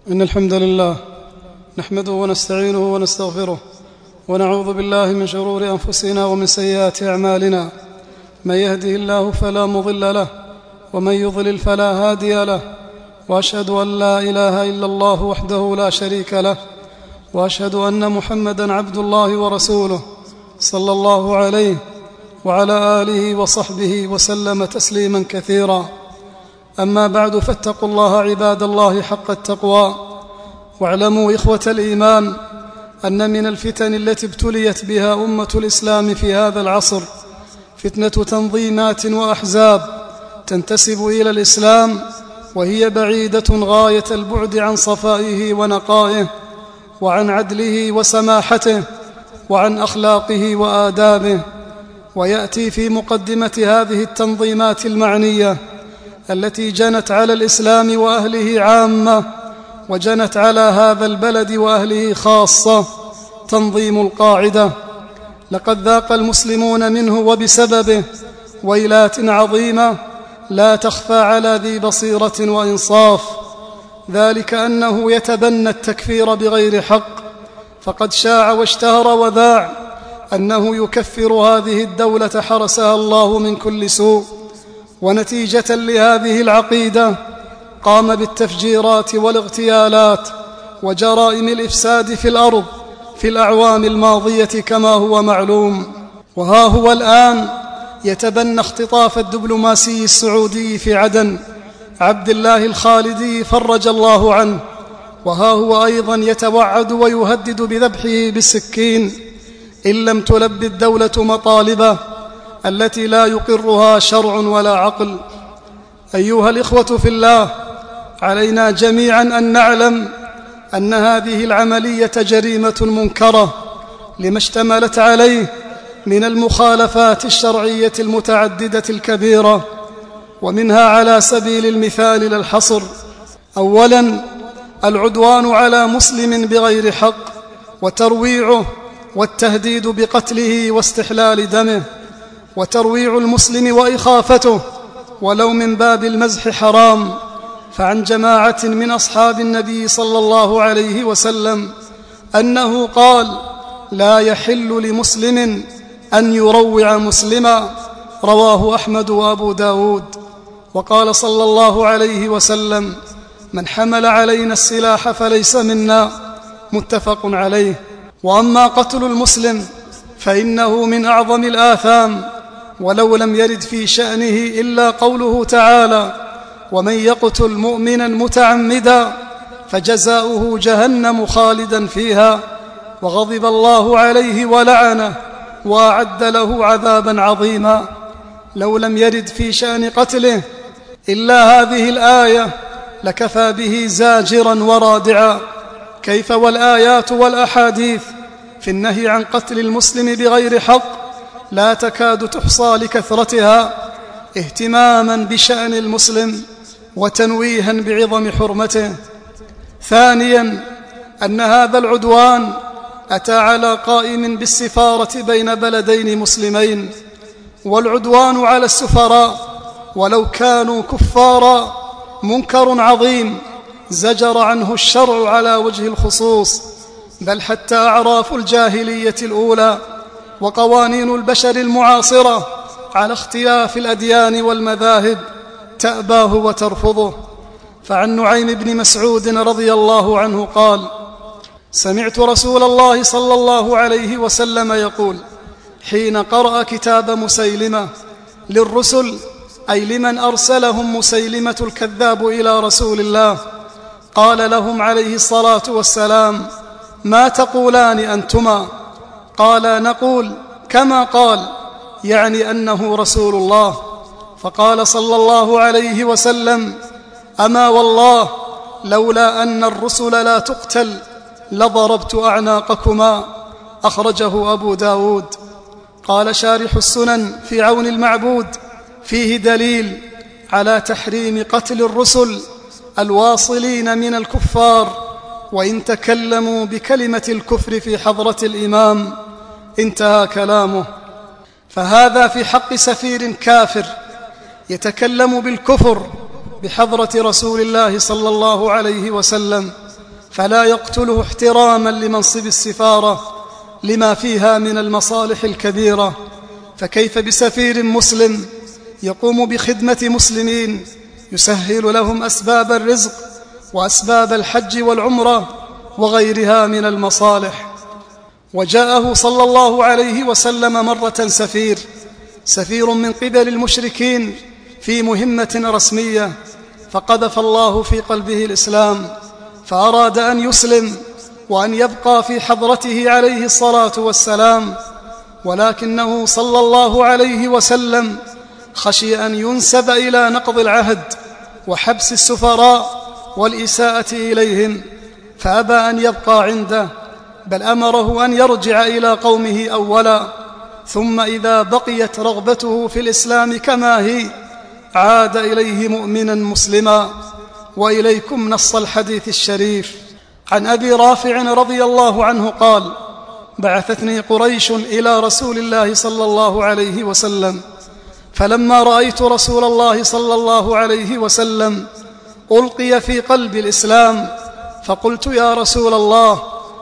إن الحمد لله نحمده ونستعينه ونستغفره ونعوذ بالله من شرور أنفسنا ومن سيئات أعمالنا. من يهده الله فلا مضل له ومن يضلل فلا هادي له، وأشهد أن لا إله إلا الله وحده لا شريك له، وأشهد أن محمدًا عبد الله ورسوله صلى الله عليه وعلى آله وصحبه وسلم تسليما كثيرا. أما بعد، فاتقوا الله عباد الله حق التقوى، واعلموا إخوة الإيمان أن من الفتن التي ابتليت بها أمة الإسلام في هذا العصر فتنة تنظيمات وأحزاب تنتسب إلى الإسلام، وهي بعيدة غاية البعد عن صفائه ونقائه، وعن عدله وسماحته، وعن أخلاقه وآدابه. ويأتي في مقدمة هذه التنظيمات المعنية التي جنت على الإسلام وأهله عامة، وجنت على هذا البلد وأهله خاصة، تنظيم القاعدة. لقد ذاق المسلمون منه وبسببه ويلات عظيمة لا تخفى على ذي بصيرة وإنصاف، ذلك أنه يتبنى التكفير بغير حق، فقد شاع واشتهر وذاع أنه يكفر هذه الدولة حرسها الله من كل سوء. ونتيجة لهذه العقيدة قام بالتفجيرات والاغتيالات وجرائم الإفساد في الأرض في الأعوام الماضية كما هو معلوم. وها هو الآن يتبنى اختطاف الدبلوماسي السعودي في عدن عبد الله الخالدي فرج الله عنه، وها هو أيضا يتوعد ويهدد بذبحه بالسكين إن لم تلبي الدولة مطالبه التي لا يقرها شرع ولا عقل. أيها الإخوة في الله، علينا جميعا أن نعلم أن هذه العملية جريمة منكرة لما اشتملت عليه من المخالفات الشرعية المتعددة الكبيرة، ومنها على سبيل المثال لا الحصر: أولا، العدوان على مسلم بغير حق وترويعه والتهديد بقتله واستحلال دمه، وترويع المسلم وإخافته ولو من باب المزح حرام. فعن جماعة من أصحاب النبي صلى الله عليه وسلم أنه قال: لا يحل لمسلم أن يروع مسلما، رواه أحمد وأبو داود. وقال صلى الله عليه وسلم: من حمل علينا السلاح فليس منا، متفق عليه. وأما قتل المسلم فإنه من أعظم الآثام، ولو لم يرد في شأنه إلا قوله تعالى: ومن يقتل مؤمنا متعمدا فجزاؤه جهنم خالدا فيها، وغضب الله عليه ولعنه وأعد له عذابا عظيما. لو لم يرد في شأن قتله إلا هذه الآية لكفى به زاجرا ورادعا، كيف والآيات والأحاديث في النهي عن قتل المسلم بغير حق لا تكاد تحصى لكثرتها، اهتماما بشأن المسلم وتنويها بعظم حرمته. ثانيا، أن هذا العدوان أتى على قائم بالسفارة بين بلدين مسلمين، والعدوان على السفراء ولو كانوا كفارا منكر عظيم زجر عنه الشرع على وجه الخصوص، بل حتى أعراف الجاهلية الأولى وقوانين البشر المعاصرة على اختلاف الأديان والمذاهب تأباه وترفضه. فعن نعيم بن مسعود رضي الله عنه قال: سمعت رسول الله صلى الله عليه وسلم يقول حين قرأ كتاب مسيلمة للرسل، أي لمن أرسلهم مسيلمة الكذاب إلى رسول الله، قال لهم عليه الصلاة والسلام: ما تقولان أنتما؟ قال: نقول كما قال، يعني أنه رسول الله. فقال صلى الله عليه وسلم: أما والله لولا أن الرسل لا تقتل لضربت أعناقكما، أخرجه أبو داود. قال شارح السنن في عون المعبود: فيه دليل على تحريم قتل الرسل الواصلين من الكفار وإن تكلموا بكلمة الكفر في حضرة الإمام. انتهى كلامه. فهذا في حق سفير كافر يتكلم بالكفر بحضرة رسول الله صلى الله عليه وسلم فلا يقتله احتراما لمنصب السفارة لما فيها من المصالح الكبيرة، فكيف بسفير مسلم يقوم بخدمة مسلمين يسهل لهم أسباب الرزق وأسباب الحج والعمرة وغيرها من المصالح. وجاءه صلى الله عليه وسلم مرة سفير من قبل المشركين في مهمة رسمية، فقذف الله في قلبه الإسلام فأراد أن يسلم وأن يبقى في حضرته عليه الصلاة والسلام، ولكنه صلى الله عليه وسلم خشي أن ينسب إلى نقض العهد وحبس السفراء والإساءة إليهم، فأبى أن يبقى عنده، بل أمره أن يرجع إلى قومه أولا، ثم إذا بقيت رغبته في الإسلام كما هي عاد إليه مؤمنا مسلما. وإليكم نص الحديث الشريف عن أبي رافع رضي الله عنه قال: بعثتني قريش إلى رسول الله صلى الله عليه وسلم، فلما رأيت رسول الله صلى الله عليه وسلم ألقي في قلب الإسلام، فقلت: يا رسول الله،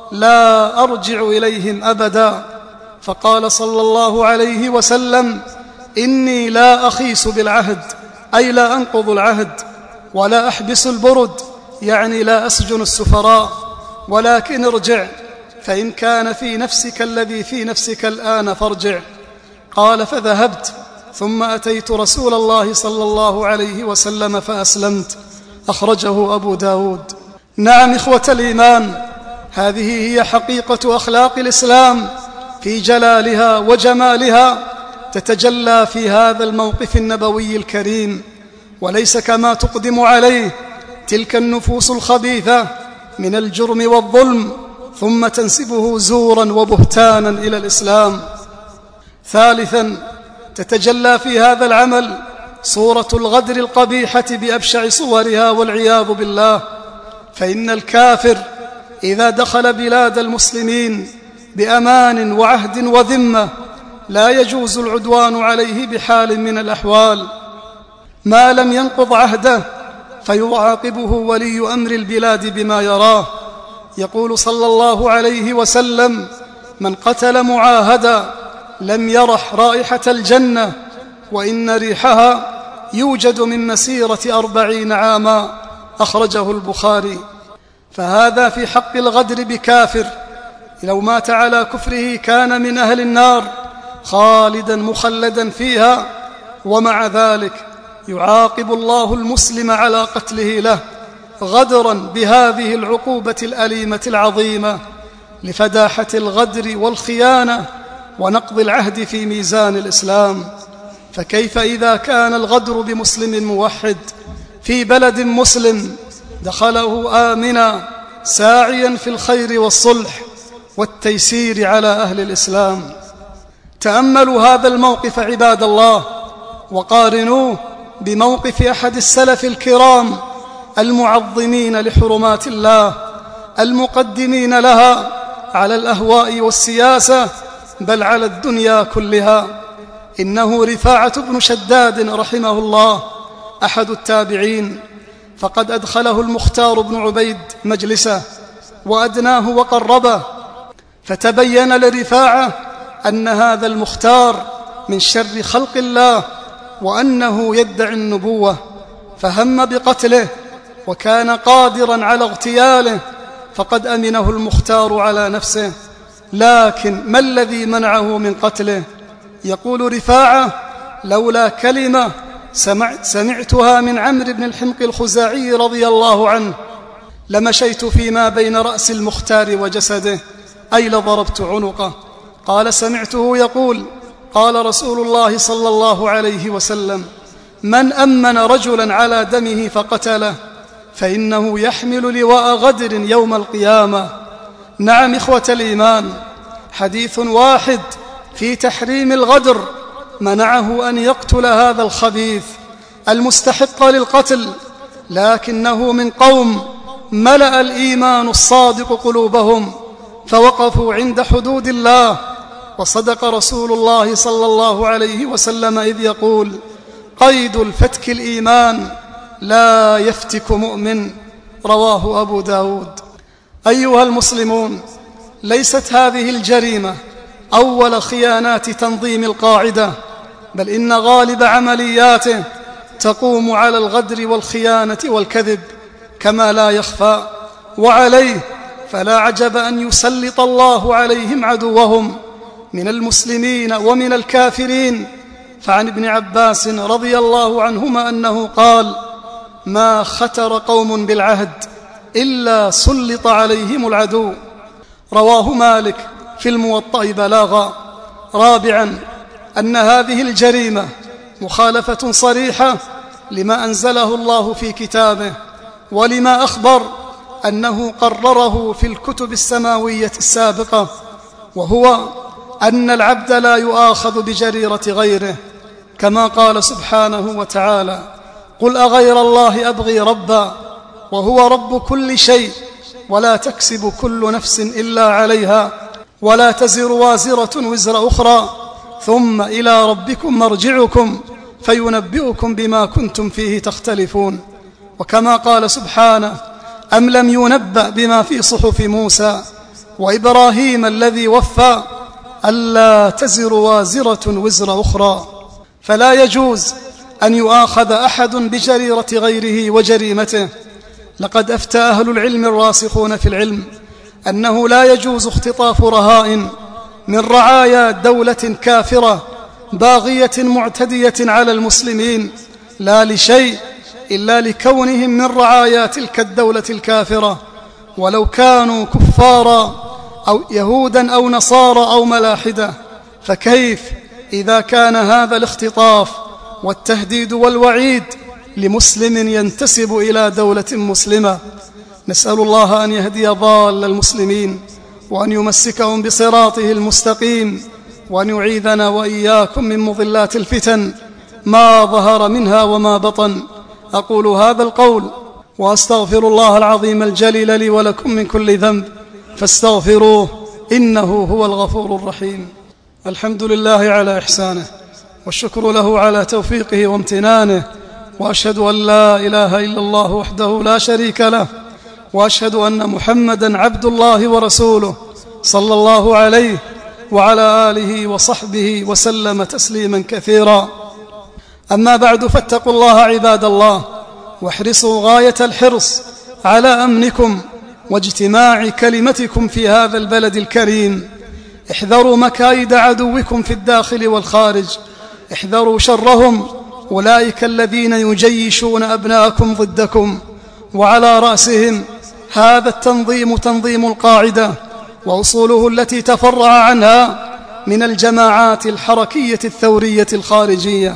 لا أرجع إليهم أبدا. فقال صلى الله عليه وسلم: إني لا أخيس بالعهد، أي لا أنقض العهد، ولا أحبس البرد، يعني لا أسجن السفراء، ولكن ارجع، فإن كان في نفسك الذي في نفسك الآن فارجع. قال: فذهبت، ثم أتيت رسول الله صلى الله عليه وسلم فأسلمت. أخرجه أبو داود. نعم إخوة الإيمان، هذه هي حقيقة أخلاق الإسلام في جلالها وجمالها، تتجلى في هذا الموقف النبوي الكريم، وليس كما تقدم عليه تلك النفوس الخبيثة من الجرم والظلم، ثم تنسبه زورا وبهتانا إلى الإسلام. ثالثا، تتجلى في هذا العمل صورة الغدر القبيحة بأبشع صورها والعياذ بالله، فإن الكافر إذا دخل بلاد المسلمين بأمان وعهد وذمة لا يجوز العدوان عليه بحال من الأحوال ما لم ينقض عهده، فيعاقبه ولي أمر البلاد بما يراه. يقول صلى الله عليه وسلم: من قتل معاهدا لم يرح رائحة الجنة، وإن ريحها يوجد من مسيرة 40 عاما. أخرجه البخاري. فهذا في حق الغدر بكافر، لو مات على كفره كان من أهل النار خالدا مخلدا فيها، ومع ذلك يعاقب الله المسلم على قتله له غدرا بهذه العقوبة الأليمة العظيمة لفداحة الغدر والخيانة ونقض العهد في ميزان الإسلام. فكيف إذا كان الغدر بمسلم موحد في بلد مسلم دخله آمنا ساعيا في الخير والصلح والتيسير على أهل الإسلام؟ تأملوا هذا الموقف عباد الله، وقارنوه بموقف أحد السلف الكرام المعظمين لحرمات الله المقدمين لها على الأهواء والسياسة، بل على الدنيا كلها. إنه رفاعة بن شداد رحمه الله، أحد التابعين، فقد أدخله المختار بن عبيد مجلسه وأدناه وقربه، فتبين لرفاعة أن هذا المختار من شر خلق الله، وأنه يدعي النبوة، فهم بقتله، وكان قادرا على اغتياله، فقد أمنه المختار على نفسه. لكن ما الذي منعه من قتله؟ يقول رفاعة: لولا كلمة سمعتها من عمرو بن الحمق الخزاعي رضي الله عنه لمشيت فيما بين رأس المختار وجسده، أي لضربت عنقه. قال: سمعته يقول: قال رسول الله صلى الله عليه وسلم: من أمن رجلا على دمه فقتله فإنه يحمل لواء غدر يوم القيامة. نعم إخوة الإيمان، حديث واحد في تحريم الغدر منعه أن يقتل هذا الخبيث المستحق للقتل، لكنه من قوم ملأ الإيمان الصادق قلوبهم فوقفوا عند حدود الله. وصدق رسول الله صلى الله عليه وسلم إذ يقول: قيد الفتك الإيمان لا يفتك مؤمن. رواه أبو داود. أيها المسلمون، ليست هذه الجريمة أول خيانات تنظيم القاعدة، بل إن غالب عملياته تقوم على الغدر والخيانة والكذب كما لا يخفى، وعليه فلا عجب أن يسلط الله عليهم عدوهم من المسلمين ومن الكافرين. فعن ابن عباس رضي الله عنهما أنه قال: ما ختر قوم بالعهد إلا سلط عليهم العدو. رواه مالك في الموطأ بلاغا. رابعا، أن هذه الجريمة مخالفة صريحة لما أنزله الله في كتابه ولما أخبر أنه قرره في الكتب السماوية السابقة، وهو أن العبد لا يؤاخذ بجريرة غيره، كما قال سبحانه وتعالى: قل أغير الله أبغي ربا وهو رب كل شيء ولا تكسب كل نفس إلا عليها ولا تزر وازرة وزر أخرى ثم إلى ربكم مرجعكم فينبئكم بما كنتم فيه تختلفون. وكما قال سبحانه: أم لم ينبأ بما في صحف موسى وإبراهيم الذي وفى ألا تزر وازرة وزر أخرى. فلا يجوز أن يؤاخذ أحد بجريرة غيره وجريمته. لقد أفتى أهل العلم الراسخون في العلم أنه لا يجوز اختطاف رهائن من رعايا دولة كافرة باغية معتدية على المسلمين، لا لشيء إلا لكونهم من رعايا تلك الدولة الكافرة، ولو كانوا كفارا أو يهودا أو نصارى أو ملاحدة. فكيف إذا كان هذا الاختطاف والتهديد والوعيد لمسلم ينتسب إلى دولة مسلمة؟ نسأل الله أن يهدي ضال المسلمين وأن يمسكهم بصراطه المستقيم، وأن يعيذنا وإياكم من مضلات الفتن ما ظهر منها وما بطن. أقول هذا القول وأستغفر الله العظيم الجليل لي ولكم من كل ذنب فاستغفروه إنه هو الغفور الرحيم. الحمد لله على إحسانه، والشكر له على توفيقه وامتنانه، وأشهد أن لا إله إلا الله وحده لا شريك له، وأشهد أن محمدًا عبد الله ورسوله صلى الله عليه وعلى آله وصحبه وسلم تسليما كثيرا. أما بعد، فاتقوا الله عباد الله، واحرصوا غاية الحرص على أمنكم واجتماع كلمتكم في هذا البلد الكريم. احذروا مكايد عدوكم في الداخل والخارج، احذروا شرهم، أولئك الذين يجيشون أبناءكم ضدكم، وعلى رأسهم هذا التنظيم، تنظيم القاعدة وأصوله التي تفرع عنها من الجماعات الحركية الثورية الخارجية.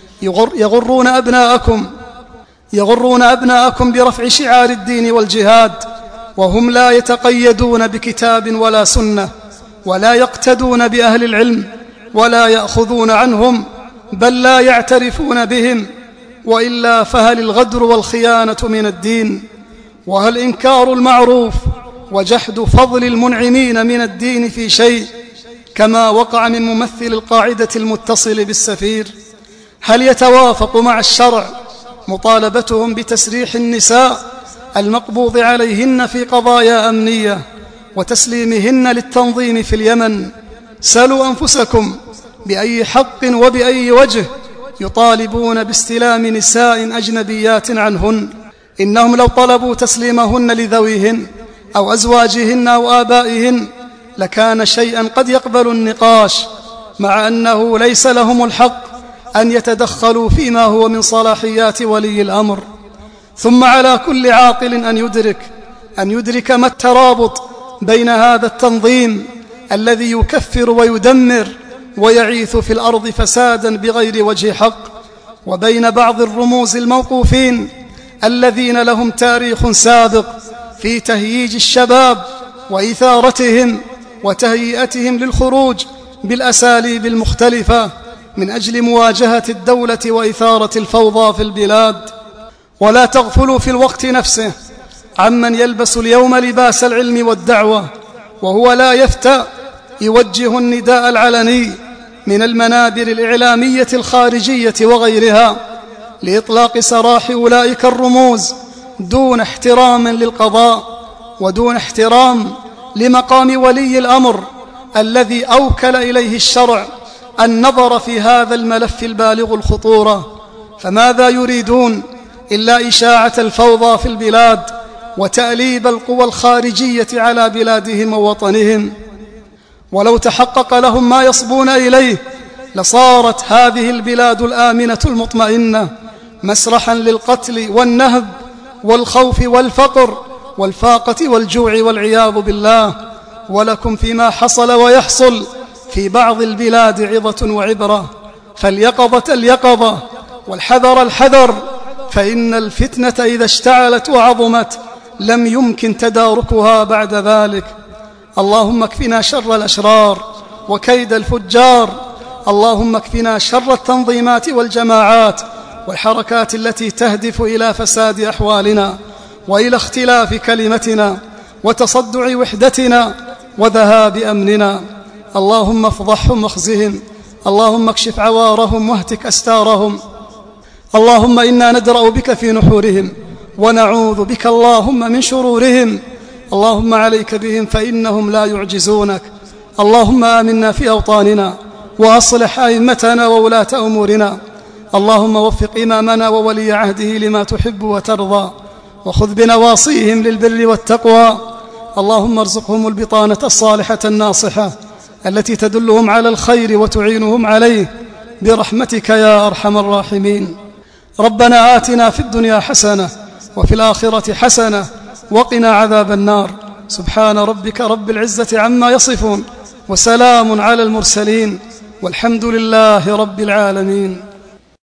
يغرون أبناءكم برفع شعار الدين والجهاد، وهم لا يتقيدون بكتاب ولا سنة، ولا يقتدون بأهل العلم، ولا يأخذون عنهم، بل لا يعترفون بهم. وإلا فهل الغدر والخيانة من الدين؟ وهل إنكار المعروف وجحد فضل المنعمين من الدين في شيء، كما وقع من ممثل القاعدة المتصل بالسفير؟ هل يتوافق مع الشرع مطالبتهم بتسريح النساء المقبوض عليهن في قضايا أمنية وتسليمهن للتنظيم في اليمن؟ سألوا أنفسكم بأي حق وبأي وجه يطالبون باستلام نساء أجنبيات عنهن؟ إنهم لو طلبوا تسليمهن لذويهن أو أزواجهن أو آبائهن لكان شيئا قد يقبل النقاش، مع أنه ليس لهم الحق أن يتدخلوا فيما هو من صلاحيات ولي الأمر. ثم على كل عاقل أن يدرك ما الترابط بين هذا التنظيم الذي يكفر ويدمر ويعيث في الأرض فسادا بغير وجه حق، وبين بعض الرموز الموقوفين الذين لهم تاريخ سابق في تهييج الشباب وإثارتهم وتهيئتهم للخروج بالأساليب المختلفة من أجل مواجهة الدولة وإثارة الفوضى في البلاد. ولا تغفلوا في الوقت نفسه عمن يلبس اليوم لباس العلم والدعوة وهو لا يفتى يوجه النداء العلني من المنابر الإعلامية الخارجية وغيرها لإطلاق سراح أولئك الرموز دون احترام للقضاء ودون احترام لمقام ولي الأمر الذي أوكل إليه الشرع النظر في هذا الملف البالغ الخطورة. فماذا يريدون إلا إشاعة الفوضى في البلاد وتأليب القوى الخارجية على بلادهم ووطنهم. ولو تحقق لهم ما يصبون إليه لصارت هذه البلاد الآمنة المطمئنة مسرحا للقتل والنهب والخوف والفقر والفاقة والجوع والعياذ بالله. ولكم فيما حصل ويحصل في بعض البلاد عظة وعبرة، فاليقظة اليقظة والحذر الحذر، فإن الفتنة إذا اشتعلت وعظمت لم يمكن تداركها بعد ذلك. اللهم اكفنا شر الأشرار وكيد الفجار. اللهم اكفنا شر التنظيمات والجماعات والحركات التي تهدف إلى فساد أحوالنا وإلى اختلاف كلمتنا وتصدع وحدتنا وذهاب أمننا. اللهم افضحهم واخزهم، اللهم اكشف عوارهم واهتك أستارهم. اللهم إنا ندرأ بك في نحورهم ونعوذ بك اللهم من شرورهم. اللهم عليك بهم فإنهم لا يعجزونك. اللهم آمنا في أوطاننا وأصلح أئمتنا وولاة أمورنا. اللهم وفق إمامنا وولي عهده لما تحب وترضى، وخذ بنواصيهم للبر والتقوى. اللهم ارزقهم البطانة الصالحة الناصحة التي تدلهم على الخير وتعينهم عليه برحمتك يا أرحم الراحمين. ربنا آتنا في الدنيا حسنة وفي الآخرة حسنة وقنا عذاب النار. سبحان ربك رب العزة عما يصفون، وسلام على المرسلين، والحمد لله رب العالمين.